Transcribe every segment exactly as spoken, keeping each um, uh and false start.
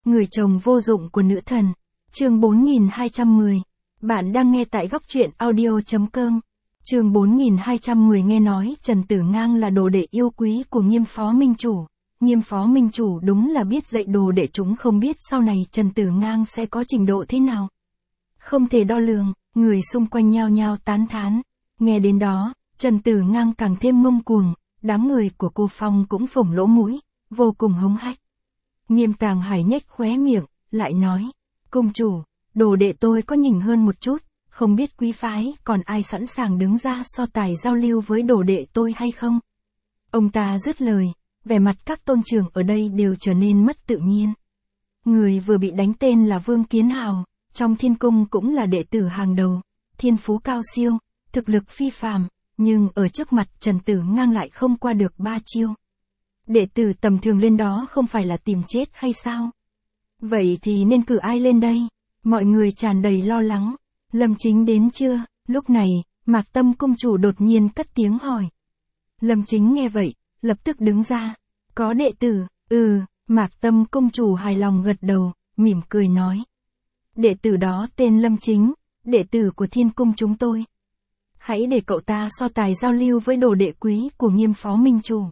Người chồng vô dụng của nữ thần. Chương bốn nghìn hai trăm mười. Bạn đang nghe tại góc truyện audio.com. Chương bốn nghìn hai trăm mười. Nghe nói Trần Tử Ngang là đồ đệ yêu quý của Nghiêm Phó Minh Chủ. Nghiêm Phó Minh Chủ đúng là biết dạy đồ đệ, chúng không biết sau này Trần Tử Ngang sẽ có trình độ thế nào. Không thể đo lường, người xung quanh nhao nhao tán thán. Nghe đến đó, Trần Tử Ngang càng thêm ngông cuồng, đám người của cô Phong cũng phồng lỗ mũi, vô cùng hống hách. Nghiêm Tàng Hải nhếch khóe miệng, lại nói, cung chủ, đồ đệ tôi có nhỉnh hơn một chút, không biết quý phái còn ai sẵn sàng đứng ra so tài giao lưu với đồ đệ tôi hay không? Ông ta dứt lời, vẻ mặt các tôn trưởng ở đây đều trở nên mất tự nhiên. Người vừa bị đánh tên là Vương Kiến Hào, trong thiên cung cũng là đệ tử hàng đầu, thiên phú cao siêu, thực lực phi phàm, nhưng ở trước mặt Trần Tử Ngang lại không qua được ba chiêu. Đệ tử tầm thường lên đó không phải là tìm chết hay sao? Vậy thì nên cử ai lên đây? Mọi người tràn đầy lo lắng. Lâm Chính đến chưa? Lúc này, Mạc Tâm cung chủ đột nhiên cất tiếng hỏi. Lâm Chính nghe vậy, lập tức đứng ra. Có đệ tử, ừ, Mạc Tâm cung chủ hài lòng gật đầu, mỉm cười nói. Đệ tử đó tên Lâm Chính, đệ tử của thiên cung chúng tôi. Hãy để cậu ta so tài giao lưu với đồ đệ quý của Nghiêm Phó Minh Chủ.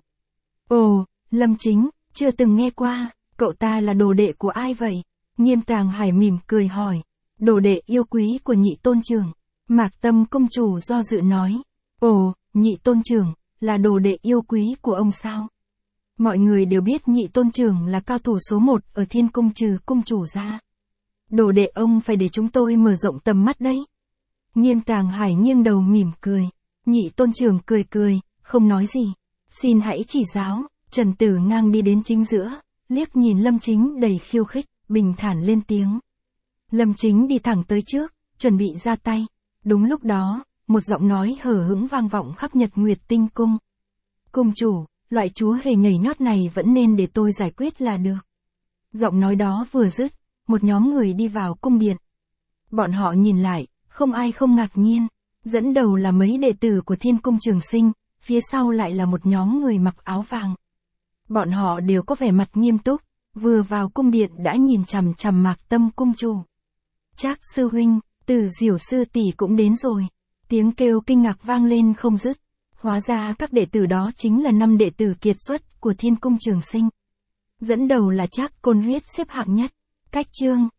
Ồ, Lâm Chính, chưa từng nghe qua, cậu ta là đồ đệ của ai vậy? Nghiêm Tàng Hải mỉm cười hỏi. Đồ đệ yêu quý của Nhị Tôn Trưởng. Mạc Tâm công chủ do dự nói. Ồ, Nhị Tôn Trưởng, là đồ đệ yêu quý của ông sao? Mọi người đều biết Nhị Tôn Trưởng là cao thủ số một ở thiên cung trừ cung chủ ra. Đồ đệ ông phải để chúng tôi mở rộng tầm mắt đấy. Nghiêm Tàng Hải nghiêng đầu mỉm cười. Nhị Tôn Trưởng cười cười, không nói gì. Xin hãy chỉ giáo. Trần Tử Ngang đi đến chính giữa, liếc nhìn Lâm Chính đầy khiêu khích, bình thản lên tiếng. Lâm Chính đi thẳng tới trước, chuẩn bị ra tay. Đúng lúc đó, một giọng nói hờ hững vang vọng khắp Nhật Nguyệt Tinh Cung. Cung chủ, loại chúa hề nhảy nhót này vẫn nên để tôi giải quyết là được. Giọng nói đó vừa dứt, một nhóm người đi vào cung điện. Bọn họ nhìn lại, không ai không ngạc nhiên. Dẫn đầu là mấy đệ tử của Thiên Cung Trường Sinh, phía sau lại là một nhóm người mặc áo vàng. Bọn họ đều có vẻ mặt nghiêm túc, vừa vào cung điện đã nhìn chằm chằm Mạc Tâm cung chủ. Trác sư huynh, Từ Diểu sư tỷ cũng đến rồi. Tiếng kêu kinh ngạc vang lên không dứt. Hóa ra các đệ tử đó chính là năm đệ tử kiệt xuất của Thiên Cung Trường Sinh. Dẫn đầu là Trác Côn Huyết xếp hạng nhất. Cách chương,